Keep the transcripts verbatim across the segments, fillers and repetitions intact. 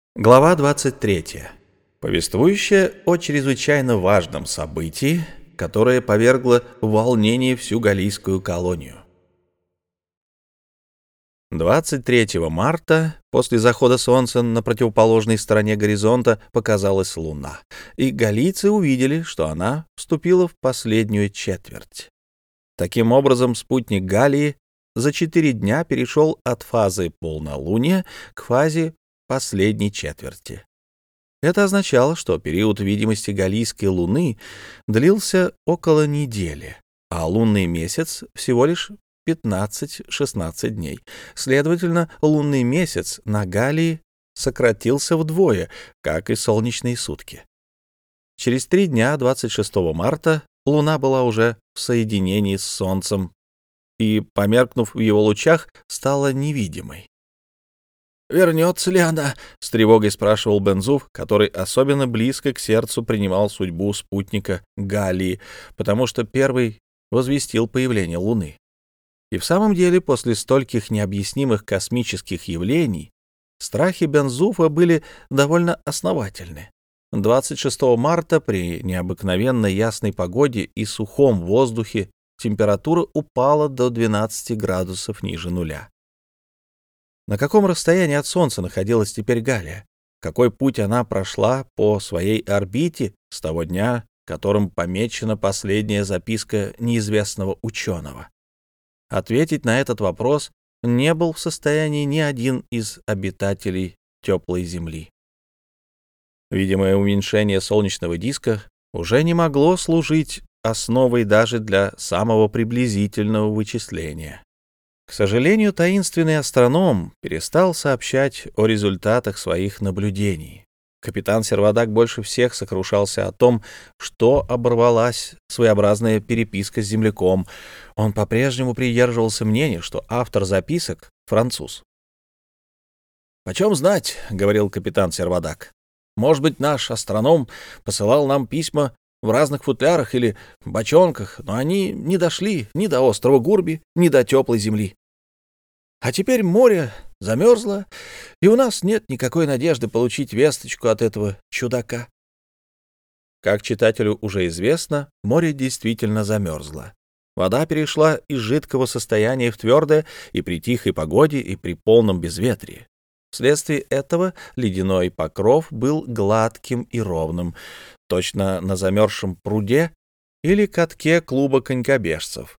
Глава двадцать третья, повествующая о чрезвычайно важном событии, которое повергло в волнение всю галлийскую колонию. двадцать третьего марта, после захода солнца, на противоположной стороне горизонта показалась луна, и галлийцы увидели, что она вступила в последнюю четверть. Таким образом, спутник Галлии за четыре дня перешел от фазы полнолуния к фазе последней четверти. Это означало, что период видимости галлийской луны длился около недели, а лунный месяц всего лишь пятнадцать-шестнадцать дней. Следовательно, лунный месяц на Галлии сократился вдвое, как и солнечные сутки. Через три дня, двадцать шестого марта, луна была уже в соединении с солнцем и, померкнув в его лучах, стала невидимой. «Вернется ли она?» — с тревогой спрашивал Бен-Зуф, который особенно близко к сердцу принимал судьбу спутника Галлии, потому что первый возвестил появление Луны. И в самом деле, после стольких необъяснимых космических явлений, страхи Бен-Зуфа были довольно основательны. двадцать шестого марта при необыкновенно ясной погоде и сухом воздухе температура упала до двенадцати градусов ниже нуля. На каком расстоянии от Солнца находилась теперь Галлия? Какой путь она прошла по своей орбите с того дня, которым помечена последняя записка неизвестного ученого? Ответить на этот вопрос не был в состоянии ни один из обитателей теплой Земли. Видимое уменьшение солнечного диска уже не могло служить основой даже для самого приблизительного вычисления. К сожалению, таинственный астроном перестал сообщать о результатах своих наблюдений. Капитан Сервадак больше всех сокрушался о том, что оборвалась своеобразная переписка с земляком. Он по-прежнему придерживался мнения, что автор записок — француз. «Почем знать?» — говорил капитан Сервадак. «Может быть, наш астроном посылал нам письма в разных футлярах или бочонках, но они не дошли ни до острова Гурби, ни до теплой земли. А теперь море замерзло, и у нас нет никакой надежды получить весточку от этого чудака». Как читателю уже известно, море действительно замерзло. Вода перешла из жидкого состояния в твердое и при тихой погоде, и при полном безветрии. Вследствие этого ледяной покров был гладким и ровным, точно на замерзшем пруде или катке клуба конькобежцев.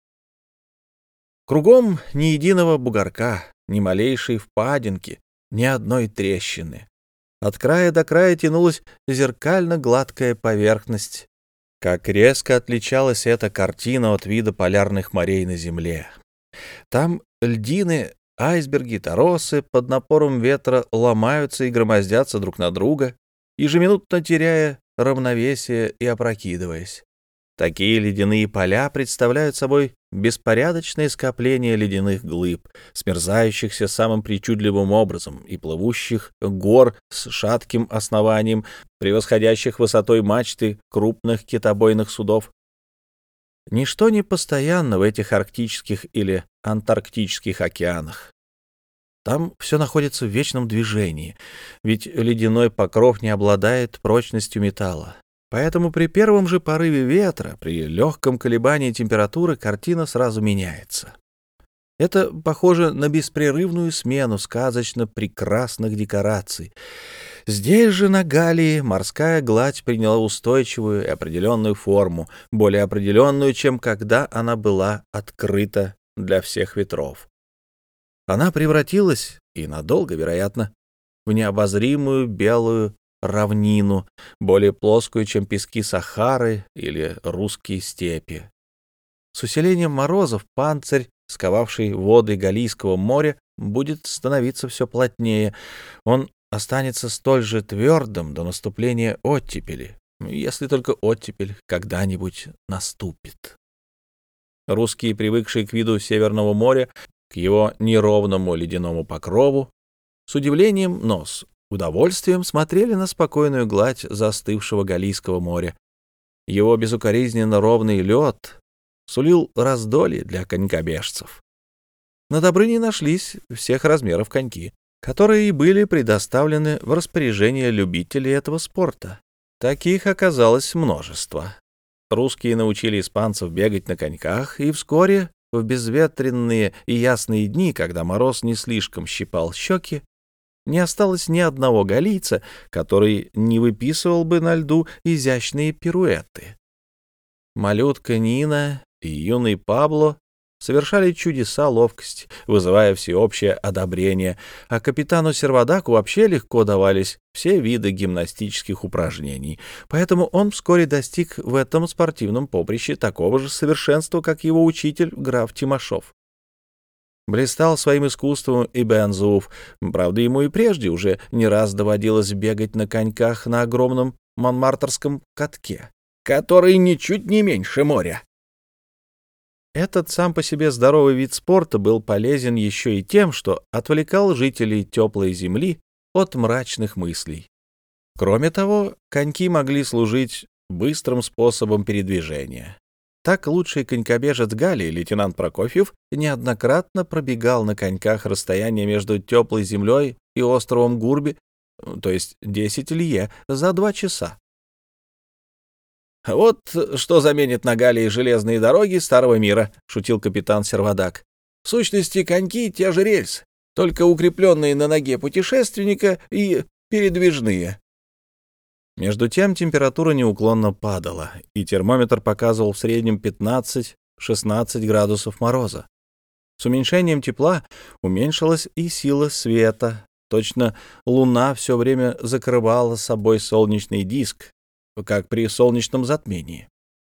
Кругом ни единого бугорка, ни малейшей впадинки, ни одной трещины. От края до края тянулась зеркально-гладкая поверхность. Как резко отличалась эта картина от вида полярных морей на Земле. Там льдины, айсберги, торосы под напором ветра ломаются и громоздятся друг на друга, ежеминутно теряя равновесие и опрокидываясь. Такие ледяные поля представляют собой беспорядочное скопление ледяных глыб, смерзающихся самым причудливым образом и плывущих гор с шатким основанием, превосходящих высотой мачты крупных китобойных судов. Ничто не постоянно в этих арктических или антарктических океанах. Там все находится в вечном движении, ведь ледяной покров не обладает прочностью металла. Поэтому при первом же порыве ветра, при легком колебании температуры, картина сразу меняется. Это похоже на беспрерывную смену сказочно прекрасных декораций. Здесь же, на Галлии, морская гладь приняла устойчивую и определенную форму, более определенную, чем когда она была открыта для всех ветров. Она превратилась, и надолго, вероятно, в необозримую белую равнину, более плоскую, чем пески Сахары или русские степи. С усилением морозов панцирь, сковавший воды Галлийского моря, будет становиться все плотнее. Он останется столь же твердым до наступления оттепели, если только оттепель когда-нибудь наступит. Русские, привыкшие к виду Северного моря, к его неровному ледяному покрову, с удивлением, но с удовольствием смотрели на спокойную гладь застывшего Галлийского моря. Его безукоризненно ровный лед сулил раздолье для конькобежцев. На Добрыне нашлись всех размеров коньки. которые и были предоставлены в распоряжение любителей этого спорта. Таких оказалось множество. Русские научили испанцев бегать на коньках, и вскоре, в безветренные и ясные дни, когда мороз не слишком щипал щеки, не осталось ни одного галийца, который не выписывал бы на льду изящные пируэты. Малютка Нина и юный Пабло совершали чудеса ловкости, вызывая всеобщее одобрение, а капитану Сервадаку вообще легко давались все виды гимнастических упражнений, поэтому он вскоре достиг в этом спортивном поприще такого же совершенства, как его учитель граф Тимошов. Блистал своим искусством и Бен-Зууф, правда, ему и прежде уже не раз доводилось бегать на коньках на огромном монмартрском катке, который ничуть не меньше моря. Этот сам по себе здоровый вид спорта был полезен еще и тем, что отвлекал жителей теплой земли от мрачных мыслей. Кроме того, коньки могли служить быстрым способом передвижения. Так лучший конькобежец Галлии, лейтенант Прокофьев, неоднократно пробегал на коньках расстояние между теплой землей и островом Гурби, то есть десять лье, за два часа. «Вот что заменит на Галлии железные дороги старого мира», — шутил капитан Сервадак. «В сущности, коньки — те же рельсы, только укрепленные на ноге путешественника и передвижные». Между тем температура неуклонно падала, и термометр показывал в среднем пятнадцать-шестнадцать градусов мороза. С уменьшением тепла уменьшилась и сила света. Точно луна все время закрывала собой солнечный диск, как при солнечном затмении.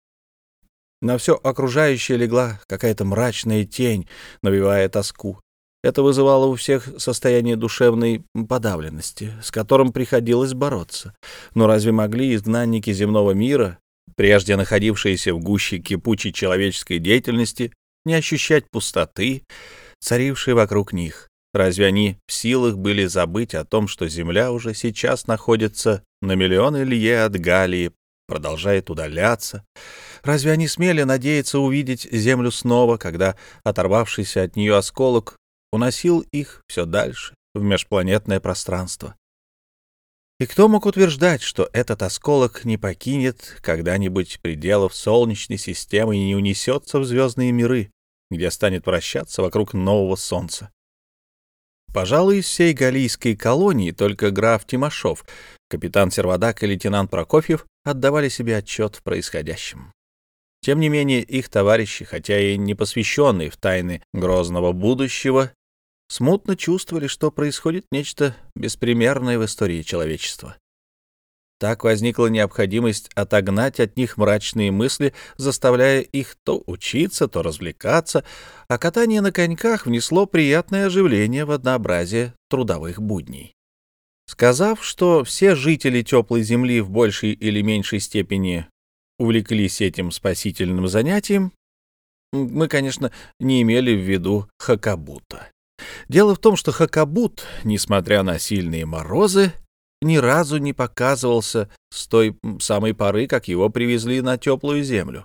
На все окружающее легла какая-то мрачная тень, навевая тоску. Это вызывало у всех состояние душевной подавленности, с которым приходилось бороться. Но разве могли изгнанники земного мира, прежде находившиеся в гуще кипучей человеческой деятельности, не ощущать пустоты, царившей вокруг них? Разве они в силах были забыть о том, что Земля уже сейчас находится на миллионы лье от Галлии, продолжает удаляться? Разве они смели надеяться увидеть Землю снова, когда оторвавшийся от нее осколок уносил их все дальше в межпланетное пространство? И кто мог утверждать, что этот осколок не покинет когда-нибудь пределов Солнечной системы и не унесется в звездные миры, где станет вращаться вокруг нового Солнца? Пожалуй, из всей галлийской колонии только граф Тимошов, капитан Сервадак и лейтенант Прокофьев отдавали себе отчет в происходящем. Тем не менее, их товарищи, хотя и не посвященные в тайны грозного будущего, смутно чувствовали, что происходит нечто беспримерное в истории человечества. Так возникла необходимость отогнать от них мрачные мысли, заставляя их то учиться, то развлекаться, а катание на коньках внесло приятное оживление в однообразие трудовых будней. Сказав, что все жители теплой земли в большей или меньшей степени увлеклись этим спасительным занятием, мы, конечно, не имели в виду Хакабута. Дело в том, что Хакабут, несмотря на сильные морозы, ни разу не показывался с той самой поры, как его привезли на теплую землю.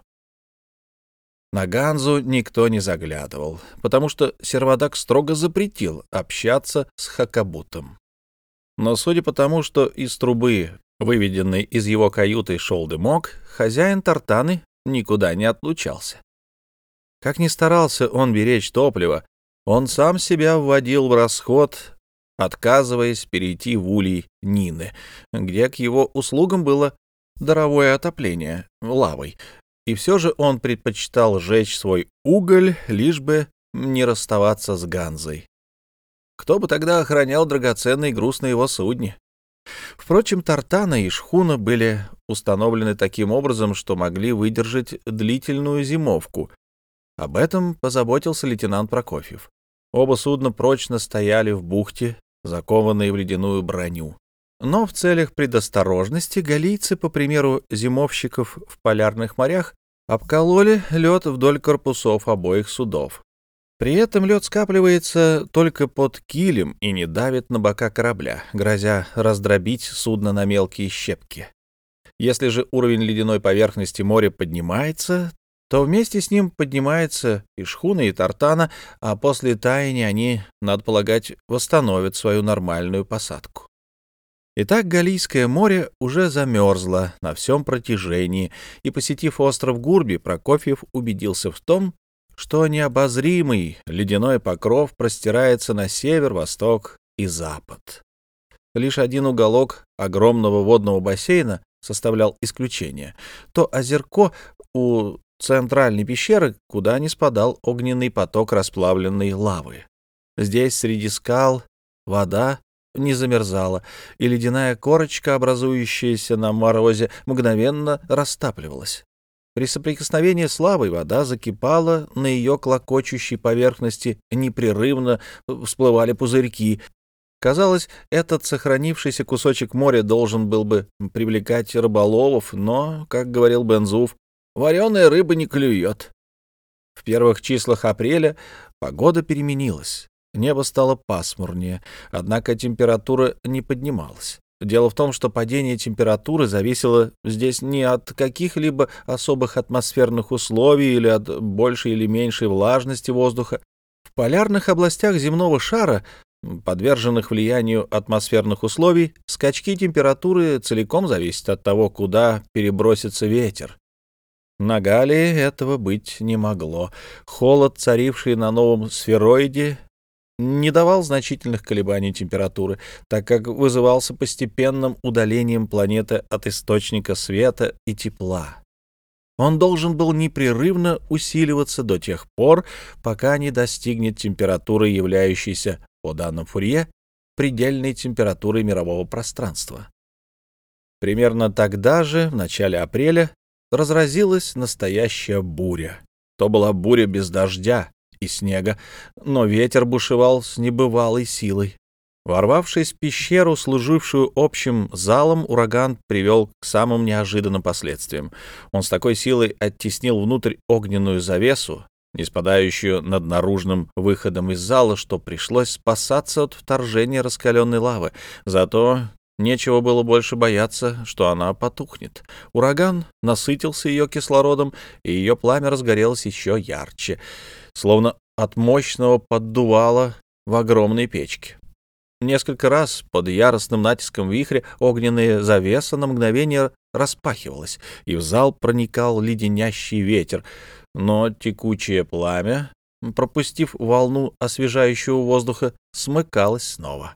На Ганзу никто не заглядывал, потому что Сервадак строго запретил общаться с Хакабутом. Но судя по тому, что из трубы, выведенной из его каюты, шел дымок, хозяин Тартаны никуда не отлучался. Как ни старался он беречь топливо, он сам себя вводил в расход, отказываясь перейти в улей Нины, где к его услугам было даровое отопление лавой, и все же он предпочитал жечь свой уголь, лишь бы не расставаться с Ганзой. Кто бы тогда охранял драгоценный груз на его судне? Впрочем, Тартана и шхуна были установлены таким образом, что могли выдержать длительную зимовку. Об этом позаботился лейтенант Прокофьев. Оба судна прочно стояли в бухте, закованные в ледяную броню. Но в целях предосторожности галлийцы, по примеру зимовщиков в полярных морях, обкололи лед вдоль корпусов обоих судов. При этом лед скапливается только под килем и не давит на бока корабля, грозя раздробить судно на мелкие щепки. Если же уровень ледяной поверхности моря поднимается, то вместе с ним поднимается и шхуна, и тартана, а после таяния они, надо полагать, восстановят свою нормальную посадку. Итак, Галлийское море уже замерзло на всем протяжении, и, посетив остров Гурби, Прокофьев убедился в том, что необозримый ледяной покров простирается на север, восток и запад. Лишь один уголок огромного водного бассейна составлял исключение. То озерко у центральной пещеры, куда не спадал огненный поток расплавленной лавы. Здесь, среди скал, вода не замерзала, и ледяная корочка, образующаяся на морозе, мгновенно растапливалась. При соприкосновении с лавой вода закипала, на ее клокочущей поверхности непрерывно всплывали пузырьки. Казалось, этот сохранившийся кусочек моря должен был бы привлекать рыболовов, но, как говорил Бен-Зуф, вареная рыба не клюет. В первых числах апреля погода переменилась. Небо стало пасмурнее, однако температура не поднималась. Дело в том, что падение температуры зависело здесь не от каких-либо особых атмосферных условий или от большей или меньшей влажности воздуха. В полярных областях земного шара, подверженных влиянию атмосферных условий, скачки температуры целиком зависят от того, куда перебросится ветер. На Галлии этого быть не могло. Холод, царивший на новом сфероиде, не давал значительных колебаний температуры, так как вызывался постепенным удалением планеты от источника света и тепла. Он должен был непрерывно усиливаться до тех пор, пока не достигнет температуры, являющейся, по данным Фурье, предельной температурой мирового пространства. Примерно тогда же, в начале апреля, разразилась настоящая буря. То была буря без дождя и снега, но ветер бушевал с небывалой силой. Ворвавшись в пещеру, служившую общим залом, ураган привел к самым неожиданным последствиям. Он с такой силой оттеснил внутрь огненную завесу, не спадающую над наружным выходом из зала, что пришлось спасаться от вторжения раскаленной лавы. Зато нечего было больше бояться, что она потухнет. Ураган насытился ее кислородом, и ее пламя разгорелось еще ярче, словно от мощного поддувала в огромной печке. Несколько раз под яростным натиском вихря огненная завеса на мгновение распахивалась, и в зал проникал леденящий ветер, но текучее пламя, пропустив волну освежающего воздуха, смыкалось снова.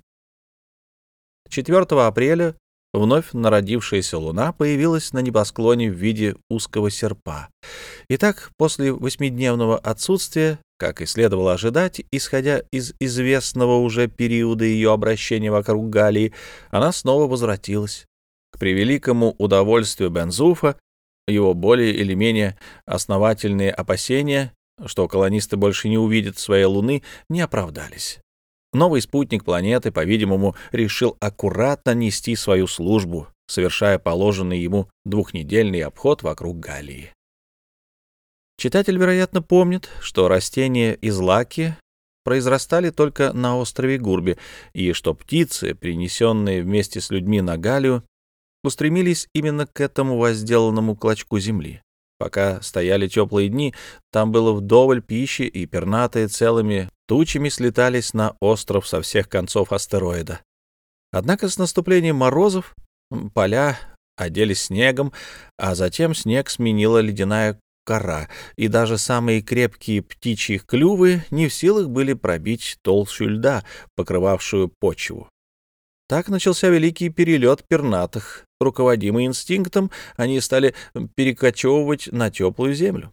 четвёртого апреля вновь народившаяся луна появилась на небосклоне в виде узкого серпа. Итак, после восьмидневного отсутствия, как и следовало ожидать, исходя из известного уже периода ее обращения вокруг Галлии, она снова возвратилась. К превеликому удовольствию Бен-Зуфа его более или менее основательные опасения, что колонисты больше не увидят своей луны, не оправдались. Новый спутник планеты, по-видимому, решил аккуратно нести свою службу, совершая положенный ему двухнедельный обход вокруг Галлии. Читатель, вероятно, помнит, что растения из лаки произрастали только на острове Гурби, и что птицы, принесенные вместе с людьми на Галлию, устремились именно к этому возделанному клочку земли. Пока стояли теплые дни, там было вдоволь пищи, и пернатые целыми тучами слетались на остров со всех концов астероида. Однако с наступлением морозов поля оделись снегом, а затем снег сменила ледяная кора, и даже самые крепкие птичьи клювы не в силах были пробить толщу льда, покрывавшую почву. Так начался великий перелет пернатых. Руководимый инстинктом, они стали перекочевывать на теплую землю.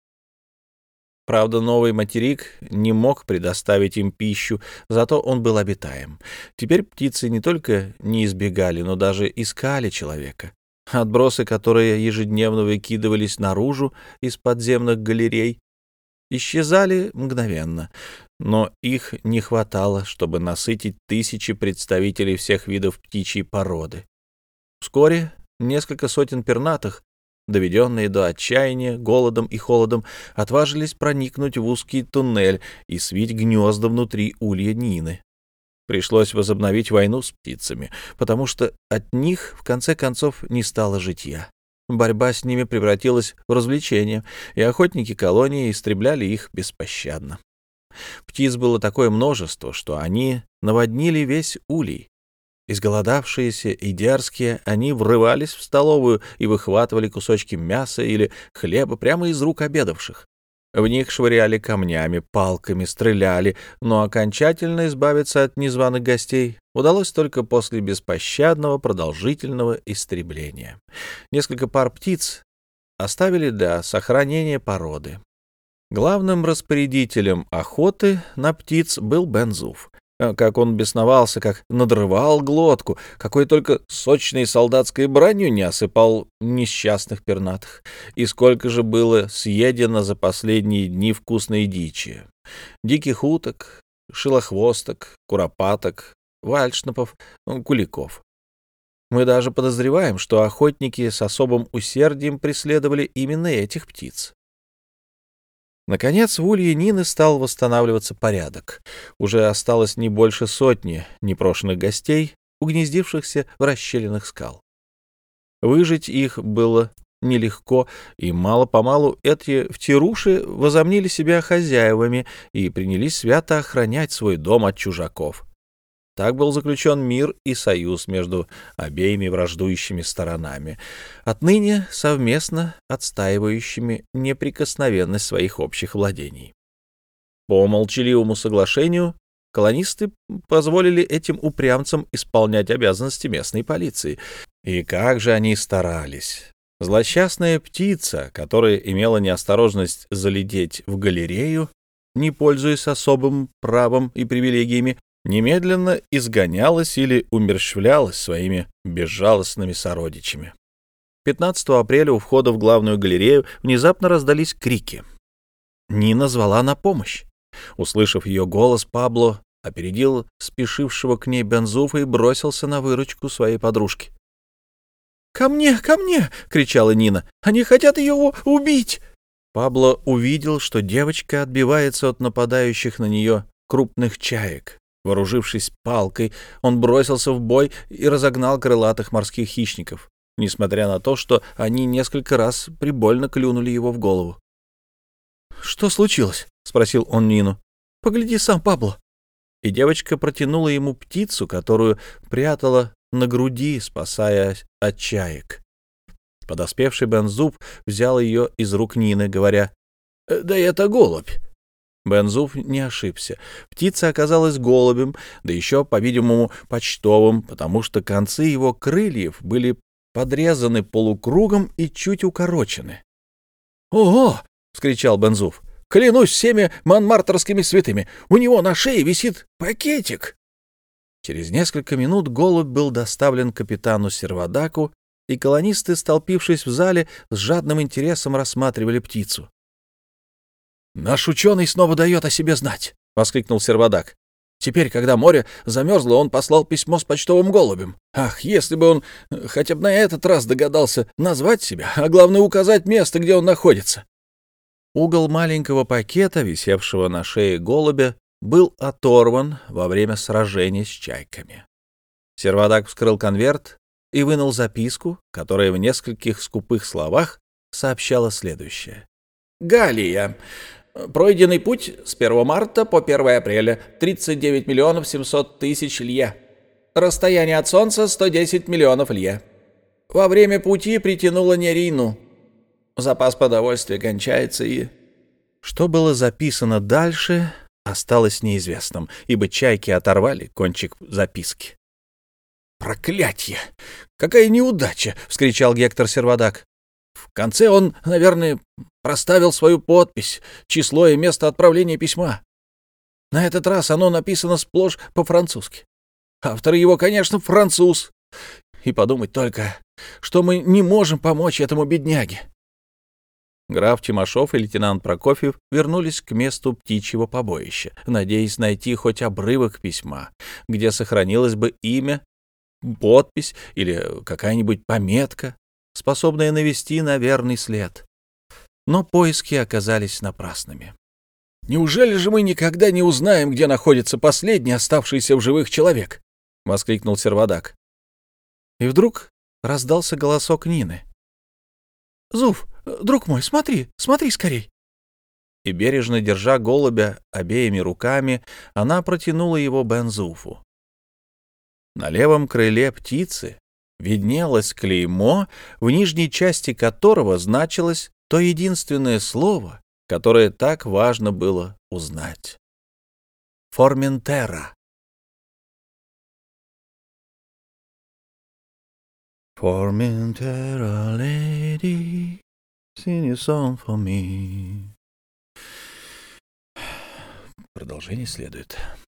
Правда, новый материк не мог предоставить им пищу, зато он был обитаем. Теперь птицы не только не избегали, но даже искали человека. Отбросы, которые ежедневно выкидывались наружу из подземных галерей, исчезали мгновенно, но их не хватало, чтобы насытить тысячи представителей всех видов птичьей породы. Вскоре несколько сотен пернатых, доведенные до отчаяния голодом и холодом, отважились проникнуть в узкий туннель и свить гнезда внутри улья Нины. Пришлось возобновить войну с птицами, потому что от них, в конце концов, не стало житья. борьба с ними превратилась в развлечение, и охотники колонии истребляли их беспощадно. Птиц было такое множество, что они наводнили весь улей. Изголодавшиеся и дерзкие, они врывались в столовую и выхватывали кусочки мяса или хлеба прямо из рук обедавших. В них швыряли камнями, палками, стреляли, но окончательно избавиться от незваных гостей удалось только после беспощадного продолжительного истребления. Несколько пар птиц оставили для сохранения породы. Главным распорядителем охоты на птиц был Бен-Зуф. Как он бесновался, как надрывал глотку, какой только сочной солдатской бранью не осыпал несчастных пернатых. И сколько же было съедено за последние дни вкусной дичи. Диких уток, шилохвосток, куропаток, вальшнапов, куликов. Мы даже подозреваем, что охотники с особым усердием преследовали именно этих птиц. Наконец, в улье Нины стал восстанавливаться порядок. Уже осталось не больше сотни непрошенных гостей, угнездившихся в расщелинах скал. Выжить их было нелегко, и мало-помалу эти втируши возомнили себя хозяевами и принялись свято охранять свой дом от чужаков. Так был заключен мир и союз между обеими враждующими сторонами, отныне совместно отстаивающими неприкосновенность своих общих владений. По молчаливому соглашению колонисты позволили этим упрямцам исполнять обязанности местной полиции. И как же они старались! Злосчастная птица, которая имела неосторожность залететь в галерею, не пользуясь особым правом и привилегиями, немедленно изгонялась или умерщвлялась своими безжалостными сородичами. пятнадцатого апреля у входа в главную галерею внезапно раздались крики. Нина звала на помощь. Услышав ее голос, Пабло опередил спешившего к ней Бен-Зуфа и бросился на выручку своей подружки. «Ко мне, ко мне!» — кричала Нина. «Они хотят ее убить!» Пабло увидел, что девочка отбивается от нападающих на нее крупных чаек. Вооружившись палкой, он бросился в бой и разогнал крылатых морских хищников, несмотря на то, что они несколько раз прибольно клюнули его в голову. «Что случилось?» — спросил он Нину. «Погляди сам, Пабло». И девочка протянула ему птицу, которую прятала на груди, спасая от чаек. Подоспевший Бен-Зуф взял ее из рук Нины, говоря: «Да это голубь». Бен-Зуф не ошибся. Птица оказалась голубем, да еще, по-видимому, почтовым, потому что концы его крыльев были подрезаны полукругом и чуть укорочены. «Ого!» — вскричал Бен-Зуф. «Клянусь всеми монмартрскими святыми! У него на шее висит пакетик!» Через несколько минут голубь был доставлен капитану Сервадаку, и колонисты, столпившись в зале, с жадным интересом рассматривали птицу. «Наш ученый снова дает о себе знать!» — воскликнул Сервадак. «Теперь, когда море замерзло, он послал письмо с почтовым голубем. Ах, если бы он хотя бы на этот раз догадался назвать себя, а главное указать место, где он находится!» Угол маленького пакета, висевшего на шее голубя, был оторван во время сражения с чайками. Сервадак вскрыл конверт и вынул записку, которая в нескольких скупых словах сообщала следующее. «Галия. Пройденный путь с первого марта по первое апреля — тридцать девять миллионов семьсот тысяч лье. Расстояние от Солнца — сто десять миллионов лье. Во время пути притянуло Нерину. Запас продовольствия кончается и...» Что было записано дальше, осталось неизвестным, ибо чайки оторвали кончик записки. «Проклятье! Какая неудача!» — вскричал Гектор Сервадак. «В конце он, наверное, проставил свою подпись, число и место отправления письма. На этот раз оно написано сплошь по-французски. Автор его, конечно, француз. И подумать только, что мы не можем помочь этому бедняге». Граф Тимошов и лейтенант Прокофьев вернулись к месту птичьего побоища, надеясь найти хоть обрывок письма, где сохранилось бы имя, подпись или какая-нибудь пометка, способная навести на верный след. Но поиски оказались напрасными. «Неужели же мы никогда не узнаем, где находится последний оставшийся в живых человек?» — воскликнул Сервадак. И вдруг раздался голосок Нины. Зуф, друг мой, смотри, смотри скорей!» И, бережно держа голубя обеими руками, она протянула его Бен-Зуфу. На левом крыле птицы виднелось клеймо, в нижней части которого значилось то единственное слово, которое так важно было узнать. Форментера. Formentera lady, sing a song for me. Продолжение следует.